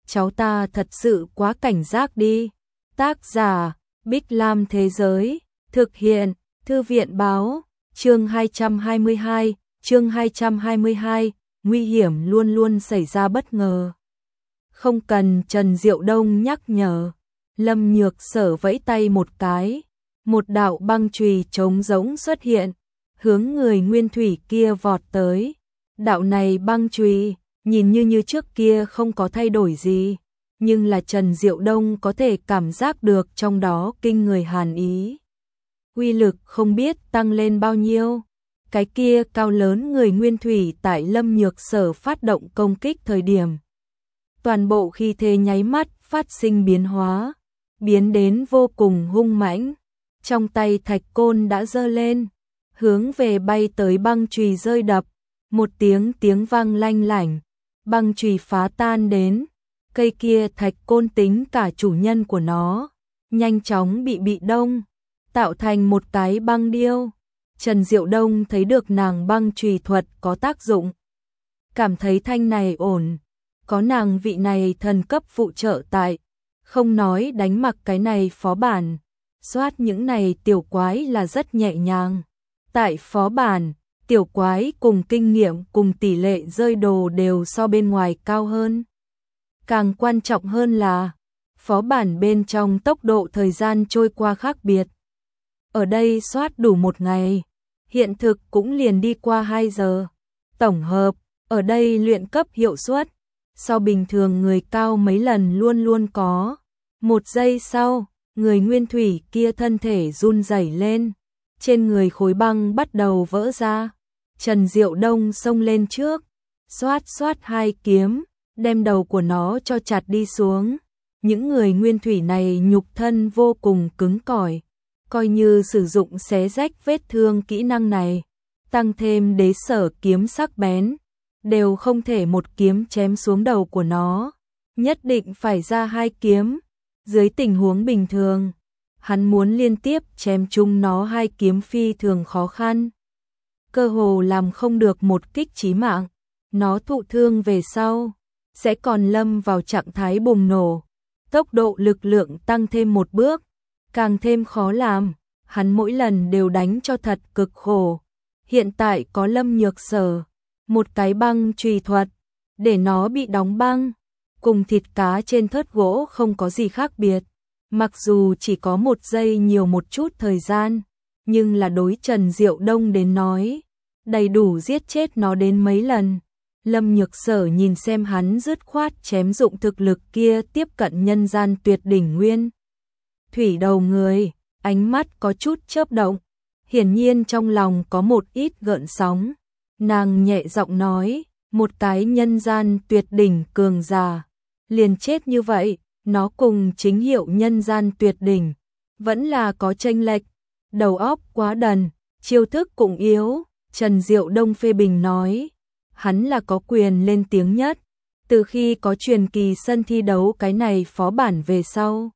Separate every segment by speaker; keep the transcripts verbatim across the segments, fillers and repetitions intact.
Speaker 1: cháu ta thật sự quá cảnh giác đi. Tác giả, Bích Lam Thế Giới, thực hiện, Thư viện Báo, chương hai trăm hai mươi hai, chương hai trăm hai mươi hai, nguy hiểm luôn luôn xảy ra bất ngờ. Không cần Trần Diệu Đông nhắc nhở, Lâm Nhược Sở vẫy tay một cái, một đạo băng chùy trống rỗng xuất hiện, hướng người nguyên thủy kia vọt tới. Đạo này băng chùy, nhìn như như trước kia không có thay đổi gì, nhưng là Trần Diệu Đông có thể cảm giác được trong đó kinh người hàn ý. Uy lực không biết tăng lên bao nhiêu. Cái kia cao lớn người nguyên thủy tại Lâm Nhược Sở phát động công kích thời điểm. Toàn bộ khí thế nháy mắt phát sinh biến hóa, biến đến vô cùng hung mãnh. Trong tay thạch côn đã giơ lên, hướng về bay tới băng chùy rơi đập. Một tiếng tiếng vang lanh lảnh, băng chùy phá tan đến. Cây kia thạch côn tính cả chủ nhân của nó, nhanh chóng bị bị đông, tạo thành một cái băng điêu. Trần Diệu Đông thấy được nàng băng chùy thuật có tác dụng, cảm thấy thanh này ổn, có nàng vị này thần cấp phụ trợ tại, không nói đánh mặc cái này phó bản, soát những này tiểu quái là rất nhẹ nhàng. Tại phó bản, tiểu quái cùng kinh nghiệm cùng tỷ lệ rơi đồ đều so bên ngoài cao hơn. Càng quan trọng hơn là, phó bản bên trong tốc độ thời gian trôi qua khác biệt. Ở đây soát đủ một ngày, hiện thực cũng liền đi qua hai giờ. Tổng hợp, ở đây luyện cấp hiệu suất, so bình thường người cao mấy lần luôn luôn có. Một giây sau, người nguyên thủy kia thân thể run rẩy lên, trên người khối băng bắt đầu vỡ ra. Trần Diệu Đông xông lên trước, xoát xoát hai kiếm, đem đầu của nó cho chặt đi xuống. Những người nguyên thủy này nhục thân vô cùng cứng cỏi, coi như sử dụng xé rách vết thương kỹ năng này, tăng thêm đế sở kiếm sắc bén, đều không thể một kiếm chém xuống đầu của nó, nhất định phải ra hai kiếm. Dưới tình huống bình thường, hắn muốn liên tiếp chém chung nó hai kiếm phi thường khó khăn, cơ hồ làm không được một kích chí mạng. Nó thụ thương về sau, sẽ còn lâm vào trạng thái bùng nổ, tốc độ lực lượng tăng thêm một bước, càng thêm khó làm. Hắn mỗi lần đều đánh cho thật cực khổ. Hiện tại có Lâm Nhược Sở, một cái băng chùy thuật, để nó bị đóng băng, cùng thịt cá trên thớt gỗ không có gì khác biệt. Mặc dù chỉ có một giây nhiều một chút thời gian, nhưng là đối Trần Diệu Đông đến nói, đầy đủ giết chết nó đến mấy lần. Lâm Nhược Sở nhìn xem hắn dứt khoát chém dụng thực lực kia tiếp cận nhân gian tuyệt đỉnh nguyên thủy đầu người, ánh mắt có chút chớp động, hiển nhiên trong lòng có một ít gợn sóng. Nàng nhẹ giọng nói, một cái nhân gian tuyệt đỉnh cường giả, liền chết như vậy, nó cùng chính hiệu nhân gian tuyệt đỉnh, vẫn là có chênh lệch, đầu óc quá đần, chiêu thức cũng yếu. Trần Diệu Đông phê bình nói, hắn là có quyền lên tiếng nhất, từ khi có truyền kỳ sân thi đấu cái này phó bản về sau.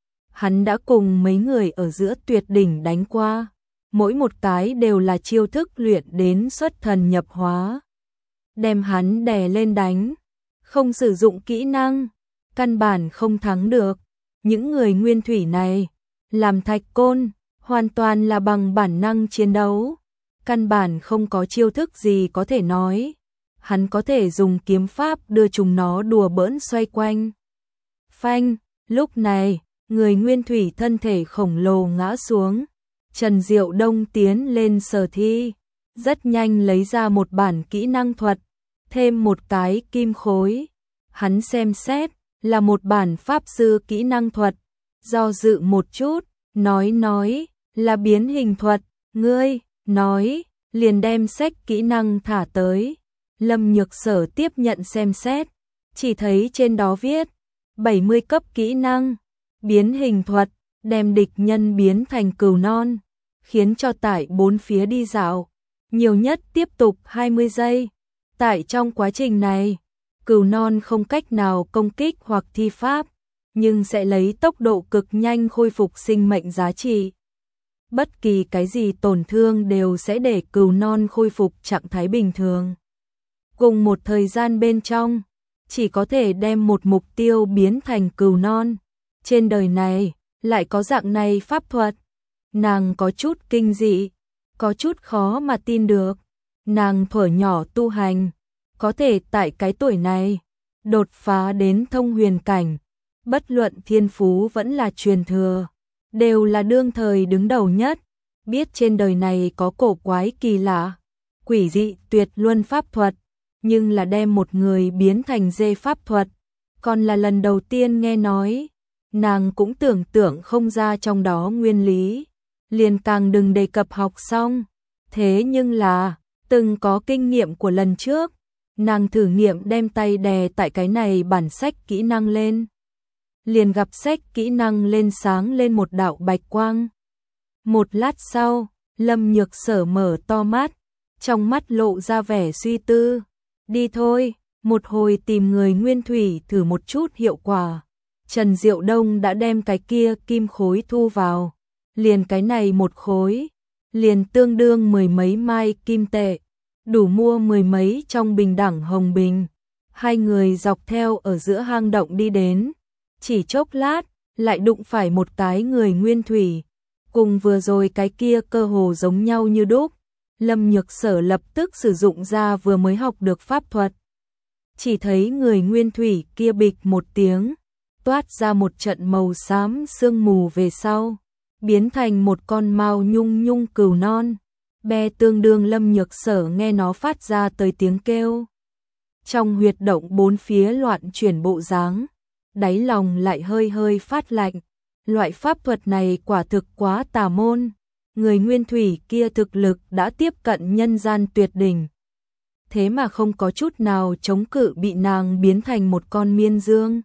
Speaker 1: Hắn đã cùng mấy người ở giữa tuyệt đỉnh đánh qua, mỗi một cái đều là chiêu thức luyện đến xuất thần nhập hóa. Đem hắn đè lên đánh, không sử dụng kỹ năng, căn bản không thắng được. Những người nguyên thủy này, làm thạch côn, hoàn toàn là bằng bản năng chiến đấu, căn bản không có chiêu thức gì có thể nói. Hắn có thể dùng kiếm pháp đưa chúng nó đùa bỡn xoay quanh. Phanh, lúc này, người nguyên thủy thân thể khổng lồ ngã xuống. Trần Diệu Đông tiến lên sở thi, rất nhanh lấy ra một bản kỹ năng thuật, thêm một cái kim khối. Hắn xem xét, là một bản pháp sư kỹ năng thuật, do dự một chút, nói nói, là biến hình thuật. Ngươi, nói, liền đem sách kỹ năng thả tới. Lâm Nhược Sở tiếp nhận xem xét, chỉ thấy trên đó viết, bảy mươi cấp kỹ năng, biến hình thuật, đem địch nhân biến thành cừu non, khiến cho tại bốn phía đi dạo, nhiều nhất tiếp tục hai mươi giây. Tại trong quá trình này, cừu non không cách nào công kích hoặc thi pháp, nhưng sẽ lấy tốc độ cực nhanh khôi phục sinh mệnh giá trị. Bất kỳ cái gì tổn thương đều sẽ để cừu non khôi phục trạng thái bình thường. Cùng một thời gian bên trong, chỉ có thể đem một mục tiêu biến thành cừu non. Trên đời này, lại có dạng này pháp thuật. Nàng có chút kinh dị, có chút khó mà tin được. Nàng thuở nhỏ tu hành, có thể tại cái tuổi này, đột phá đến thông huyền cảnh. Bất luận thiên phú vẫn là truyền thừa, đều là đương thời đứng đầu nhất. Biết trên đời này có cổ quái kỳ lạ, quỷ dị tuyệt luân pháp thuật, nhưng là đem một người biến thành dê pháp thuật, còn là lần đầu tiên nghe nói. Nàng cũng tưởng tượng không ra trong đó nguyên lý, liền càng đừng đề cập học xong. Thế nhưng là, từng có kinh nghiệm của lần trước, nàng thử nghiệm đem tay đè tại cái này bản sách kỹ năng lên. Liền gặp sách kỹ năng lên sáng lên một đạo bạch quang. Một lát sau, Lâm Nhược Sở mở to mắt, trong mắt lộ ra vẻ suy tư. Đi thôi, một hồi tìm người nguyên thủy thử một chút hiệu quả. Trần Diệu Đông đã đem cái kia kim khối thu vào, liền cái này một khối, liền tương đương mười mấy mai kim tệ, đủ mua mười mấy trong bình đẳng hồng bình. Hai người dọc theo ở giữa hang động đi đến, chỉ chốc lát, lại đụng phải một cái người nguyên thủy, cùng vừa rồi cái kia cơ hồ giống nhau như đúc. Lâm Nhược Sở lập tức sử dụng ra vừa mới học được pháp thuật. Chỉ thấy người nguyên thủy kia bịch một tiếng, toát ra một trận màu xám sương mù về sau, biến thành một con mao nhung nhung cừu non, be tương đương Lâm Nhược Sở nghe nó phát ra tới tiếng kêu. Trong huyệt động bốn phía loạn chuyển bộ dáng, đáy lòng lại hơi hơi phát lạnh. Loại pháp thuật này quả thực quá tà môn. Người nguyên thủy kia thực lực đã tiếp cận nhân gian tuyệt đỉnh, thế mà không có chút nào chống cự, bị nàng biến thành một con miên dương.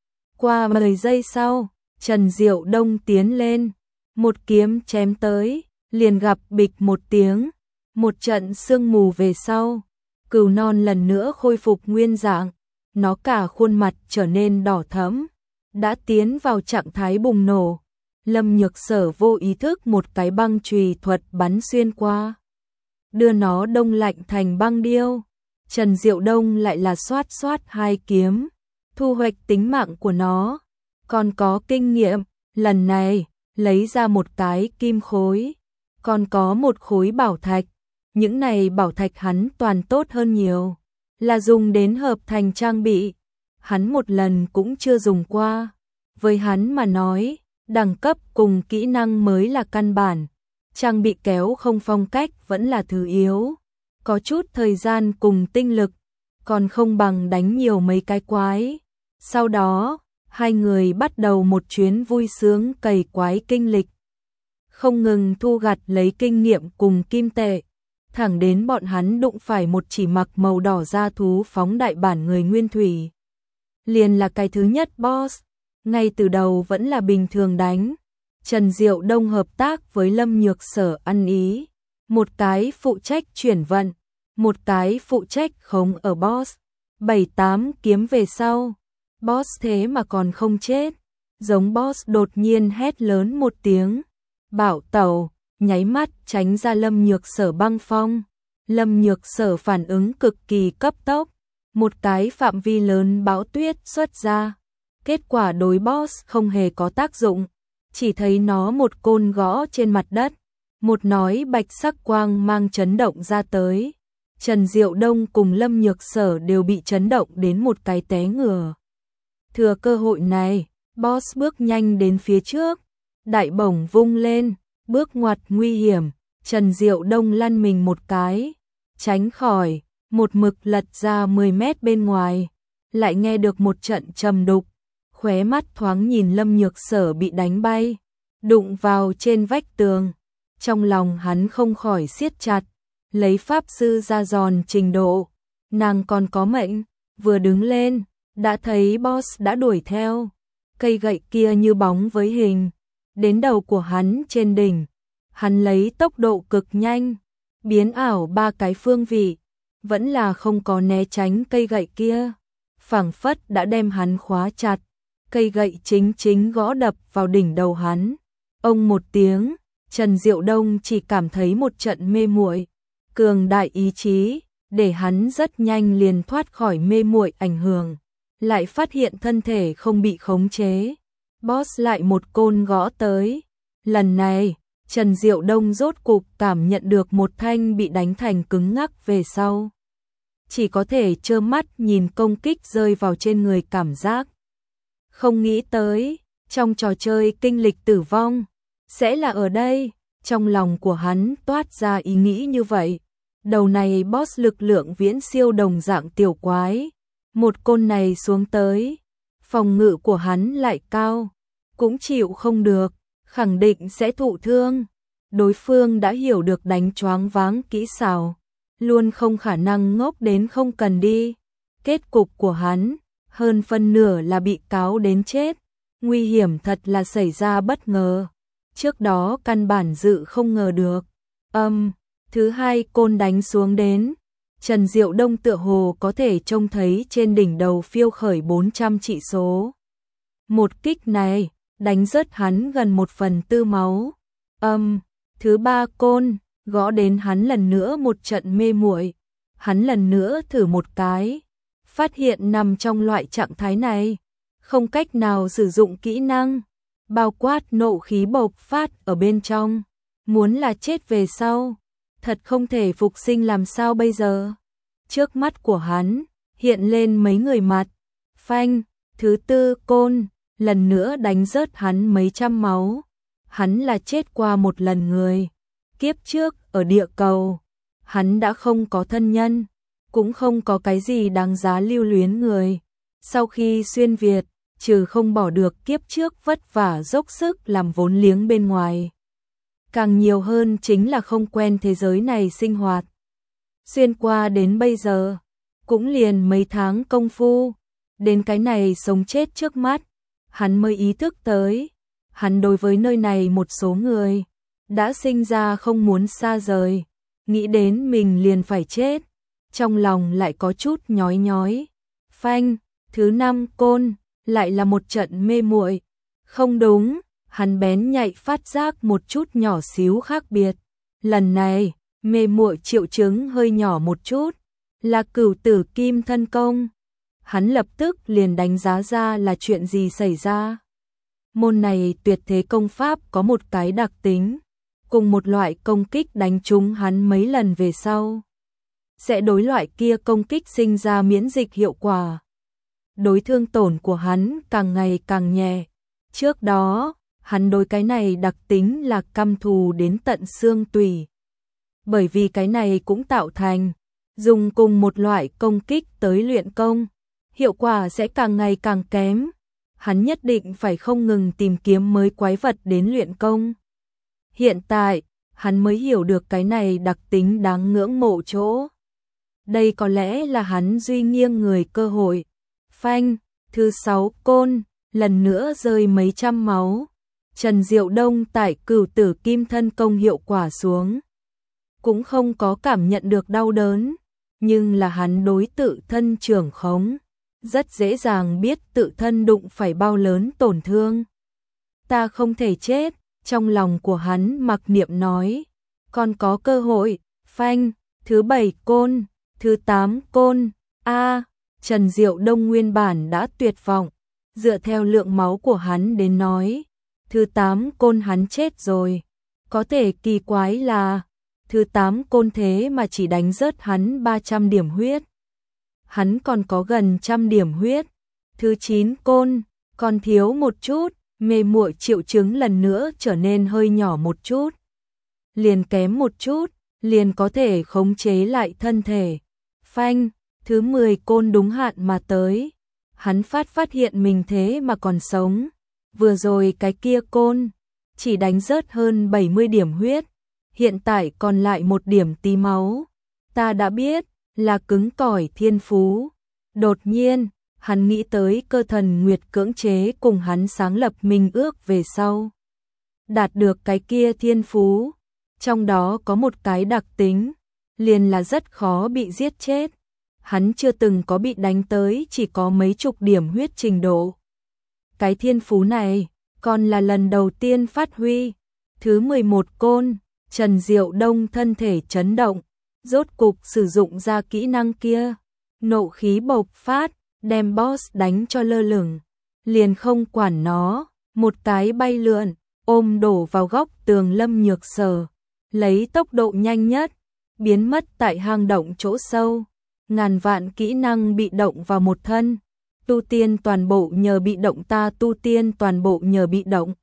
Speaker 1: Qua mười giây sau, Trần Diệu Đông tiến lên, một kiếm chém tới, liền gặp bịch một tiếng, một trận sương mù về sau, cừu non lần nữa khôi phục nguyên dạng, nó cả khuôn mặt trở nên đỏ thẫm, đã tiến vào trạng thái bùng nổ. Lâm Nhược Sở vô ý thức một cái băng chùy thuật bắn xuyên qua, đưa nó đông lạnh thành băng điêu. Trần Diệu Đông lại là xoát xoát hai kiếm, thu hoạch tính mạng của nó. Còn có kinh nghiệm, lần này lấy ra một cái kim khối, còn có một khối bảo thạch. Những này bảo thạch hắn toàn tốt hơn nhiều, là dùng đến hợp thành trang bị. Hắn một lần cũng chưa dùng qua. Với hắn mà nói, đẳng cấp cùng kỹ năng mới là căn bản, trang bị kéo không phong cách vẫn là thứ yếu. Có chút thời gian cùng tinh lực, còn không bằng đánh nhiều mấy cái quái. Sau đó, hai người bắt đầu một chuyến vui sướng cày quái kinh lịch, không ngừng thu gặt lấy kinh nghiệm cùng kim tệ, thẳng đến bọn hắn đụng phải một chỉ mặc màu đỏ da thú phóng đại bản người nguyên thủy. Liền là cái thứ nhất boss, ngay từ đầu vẫn là bình thường đánh. Trần Diệu Đông hợp tác với Lâm Nhược Sở ăn ý, một cái phụ trách chuyển vận, một cái phụ trách khống ở boss. Bảy tám kiếm về sau, boss thế mà còn không chết, giống boss đột nhiên hét lớn một tiếng, bảo tẩu, nháy mắt tránh ra Lâm Nhược Sở băng phong. Lâm Nhược Sở phản ứng cực kỳ cấp tốc, một cái phạm vi lớn bão tuyết xuất ra. Kết quả đối boss không hề có tác dụng, chỉ thấy nó một côn gõ trên mặt đất, một nói bạch sắc quang mang chấn động ra tới. Trần Diệu Đông cùng Lâm Nhược Sở đều bị chấn động đến một cái té ngửa. Thừa cơ hội này, boss bước nhanh đến phía trước, đại bổng vung lên, bước ngoặt nguy hiểm. Trần Diệu Đông lăn mình một cái, tránh khỏi, một mực lật ra mười mét bên ngoài, lại nghe được một trận trầm đục. Khóe mắt thoáng nhìn Lâm Nhược Sở bị đánh bay, đụng vào trên vách tường. Trong lòng hắn không khỏi siết chặt, lấy pháp sư ra giòn trình độ, nàng còn có mệnh. Vừa đứng lên, đã thấy boss đã đuổi theo, cây gậy kia như bóng với hình, đến đầu của hắn trên đỉnh. Hắn lấy tốc độ cực nhanh, biến ảo ba cái phương vị, vẫn là không có né tránh cây gậy kia, phảng phất đã đem hắn khóa chặt. Cây gậy chính chính gõ đập vào đỉnh đầu hắn. Ông một tiếng, Trần Diệu Đông chỉ cảm thấy một trận mê muội, cường đại ý chí, để hắn rất nhanh liền thoát khỏi mê muội ảnh hưởng. lại phát hiện thân thể không bị khống chế. Boss lại một côn gõ tới. Lần này, Trần Diệu Đông rốt cục cảm nhận được một thanh bị đánh thành cứng ngắc về sau. Chỉ có thể trơ mắt nhìn công kích rơi vào trên người, cảm giác không nghĩ tới, trong trò chơi kinh lịch tử vong, sẽ là ở đây. Trong lòng của hắn toát ra ý nghĩ như vậy. Đầu này boss lực lượng viễn siêu đồng dạng tiểu quái. Một côn này xuống tới, phòng ngự của hắn lại cao, cũng chịu không được, khẳng định sẽ thụ thương. Đối phương đã hiểu được đánh choáng váng kỹ xảo, luôn không khả năng ngốc đến không cần đi. Kết cục của hắn, hơn phân nửa là bị cáo đến chết. Nguy hiểm thật là xảy ra bất ngờ. Trước đó căn bản dự không ngờ được. Âm, um, thứ hai côn đánh xuống đến. Trần Diệu Đông tựa hồ có thể trông thấy trên đỉnh đầu phiêu khởi bốn trăm trị số. Một kích này, đánh rớt hắn gần một phần tư máu. Âm, um, thứ ba côn, gõ đến hắn lần nữa một trận mê muội. Hắn lần nữa thử một cái, phát hiện nằm trong loại trạng thái này, không cách nào sử dụng kỹ năng, bao quát nộ khí bộc phát ở bên trong. Muốn là chết về sau, thật không thể phục sinh làm sao bây giờ. Trước mắt của hắn, hiện lên mấy người mặt. Phanh, thứ tư côn, lần nữa đánh rớt hắn mấy trăm máu. Hắn là chết qua một lần người. Kiếp trước, ở địa cầu, hắn đã không có thân nhân, cũng không có cái gì đáng giá lưu luyến người. Sau khi xuyên Việt, trừ không bỏ được kiếp trước vất vả dốc sức làm vốn liếng bên ngoài, càng nhiều hơn chính là không quen thế giới này sinh hoạt. Xuyên qua đến bây giờ, cũng liền mấy tháng công phu, đến cái này sống chết trước mắt, hắn mới ý thức tới, hắn đối với nơi này một số người, đã sinh ra không muốn xa rời, nghĩ đến mình liền phải chết, trong lòng lại có chút nhói nhói. Phanh, thứ năm côn, lại là một trận mê muội. Không đúng, hắn bén nhạy phát giác một chút nhỏ xíu khác biệt. Lần này, mê muội triệu chứng hơi nhỏ một chút, là Cửu Tử Kim Thân Công. Hắn lập tức liền đánh giá ra là chuyện gì xảy ra. Môn này tuyệt thế công pháp có một cái đặc tính, cùng một loại công kích đánh trúng hắn mấy lần về sau, sẽ đối loại kia công kích sinh ra miễn dịch hiệu quả. Đối thương tổn của hắn càng ngày càng nhẹ. Trước đó, hắn đối cái này đặc tính là căm thù đến tận xương tủy. Bởi vì cái này cũng tạo thành, dùng cùng một loại công kích tới luyện công, hiệu quả sẽ càng ngày càng kém. Hắn nhất định phải không ngừng tìm kiếm mới quái vật đến luyện công. Hiện tại, hắn mới hiểu được cái này đặc tính đáng ngưỡng mộ chỗ. Đây có lẽ là hắn duy nghiêng người cơ hội. Phanh, thứ sáu côn, lần nữa rơi mấy trăm máu. Trần Diệu Đông tại Cửu Tử Kim Thân Công hiệu quả xuống, cũng không có cảm nhận được đau đớn, nhưng là hắn đối tự thân trưởng khống, rất dễ dàng biết tự thân đụng phải bao lớn tổn thương. Ta không thể chết, trong lòng của hắn mặc niệm nói, còn có cơ hội. Phanh, thứ bảy côn, thứ tám côn, a Trần Diệu Đông nguyên bản đã tuyệt vọng, dựa theo lượng máu của hắn đến nói, thứ tám côn hắn chết rồi. Có thể kỳ quái là, thứ tám côn thế mà chỉ đánh rớt hắn ba trăm điểm huyết. Hắn còn có gần trăm điểm huyết. Thứ chín côn, còn thiếu một chút, mê muội triệu chứng lần nữa trở nên hơi nhỏ một chút. Liền kém một chút, liền có thể khống chế lại thân thể. Phanh, thứ mười côn đúng hạn mà tới. Hắn phát phát hiện mình thế mà còn sống. Vừa rồi cái kia côn, chỉ đánh rớt hơn bảy mươi điểm huyết. Hiện tại còn lại một điểm tí máu. Ta đã biết, là cứng cỏi thiên phú. Đột nhiên, hắn nghĩ tới Cơ Thần Nguyệt cưỡng chế cùng hắn sáng lập minh ước về sau. Đạt được cái kia thiên phú, trong đó có một cái đặc tính, liền là rất khó bị giết chết. Hắn chưa từng có bị đánh tới chỉ có mấy chục điểm huyết trình độ. Cái thiên phú này, còn là lần đầu tiên phát huy. Thứ mười một côn, Trần Diệu Đông thân thể chấn động, rốt cục sử dụng ra kỹ năng kia. Nộ khí bộc phát, đem boss đánh cho lơ lửng, liền không quản nó, một cái bay lượn, ôm đổ vào góc tường Lâm Nhược Sở, lấy tốc độ nhanh nhất, biến mất tại hang động chỗ sâu. Ngàn vạn kỹ năng bị động vào một thân, tu tiên toàn bộ nhờ bị động ta tu tiên toàn bộ nhờ bị động.